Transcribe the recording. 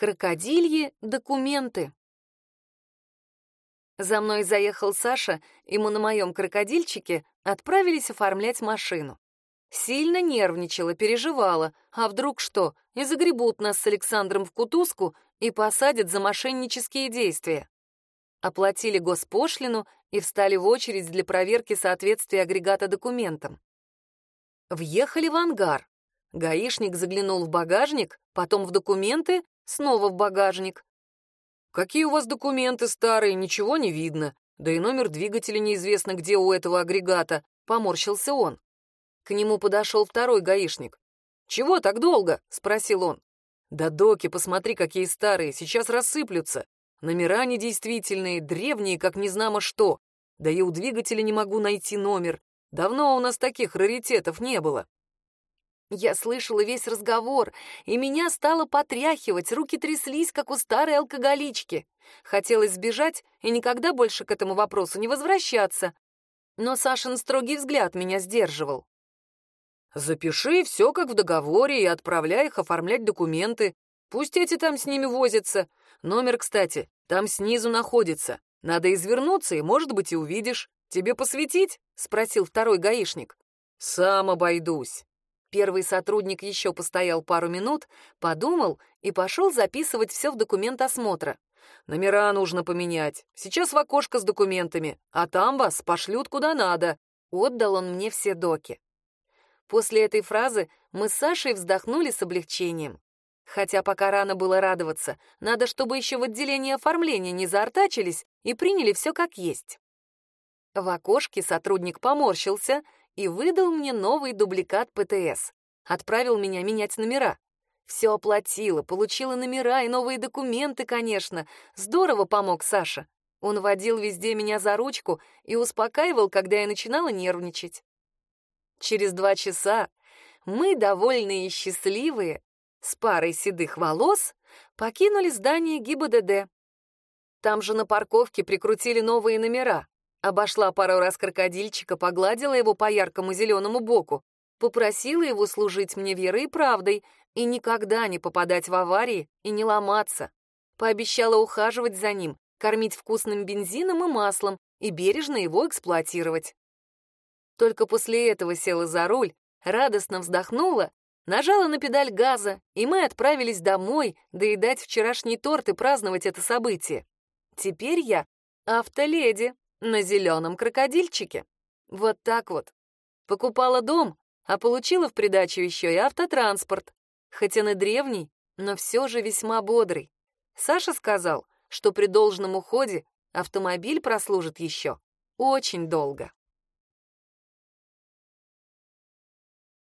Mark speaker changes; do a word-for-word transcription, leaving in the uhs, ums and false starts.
Speaker 1: Крокодильи документы. За мной заехал Саша, и мы на моем крокодильчике отправились оформлять машину. Сильно нервничала, переживала, а вдруг что, и загребут нас с Александром в кутузку и посадят за мошеннические действия. Оплатили госпошлину и встали в очередь для проверки соответствия агрегата документам. Въехали в ангар. Гаишник заглянул в багажник, потом в документы, снова в багажник. «Какие у вас документы старые, ничего не видно. Да и номер двигателя неизвестно, где у этого агрегата», — поморщился он. К нему подошел второй гаишник. «Чего так долго?» — спросил он. «Да доки, посмотри, какие старые, сейчас рассыплются. Номера недействительные, древние, как незнамо что. Да и у двигателя не могу найти номер. Давно у нас таких раритетов не было». Я слышала весь разговор, и меня стало потряхивать, руки тряслись, как у старой алкоголички. Хотелось сбежать и никогда больше к этому вопросу не возвращаться. Но Сашин строгий взгляд меня сдерживал. «Запиши все как в договоре и отправляй их оформлять документы. Пусть эти там с ними возятся. Номер, кстати, там снизу находится. Надо извернуться, и, может быть, и увидишь. Тебе посветить?» — спросил второй гаишник. «Сам обойдусь». Первый сотрудник еще постоял пару минут, подумал и пошел записывать все в документ осмотра. «Номера нужно поменять. Сейчас в окошко с документами, а там вас пошлют куда надо». Отдал он мне все доки. После этой фразы мы с Сашей вздохнули с облегчением. Хотя пока рано было радоваться, надо, чтобы еще в отделении оформления не заортачились и приняли все как есть. В окошке сотрудник поморщился и выдал мне новый дубликат ПТС. Отправил меня менять номера. Все оплатила, получила номера и новые документы, конечно. Здорово помог Саша. Он водил везде меня за ручку и успокаивал, когда я начинала нервничать. Через два часа мы, довольные и счастливые, с парой седых волос, покинули здание ГИБДД. Там же на парковке прикрутили новые номера. Обошла пару раз крокодильчика, погладила его по яркому зеленому боку, попросила его служить мне верой и правдой и никогда не попадать в аварии и не ломаться. Пообещала ухаживать за ним, кормить вкусным бензином и маслом и бережно его эксплуатировать. Только после этого села за руль, радостно вздохнула, нажала на педаль газа, и мы отправились домой доедать вчерашний торт и праздновать это событие. Теперь я автоледи на зеленом крокодильчике. Вот так вот. Покупала дом, а получила в придачу еще и автотранспорт. Хоть он и древний, но все же весьма бодрый. Саша сказал, что при должном уходе автомобиль прослужит еще очень долго.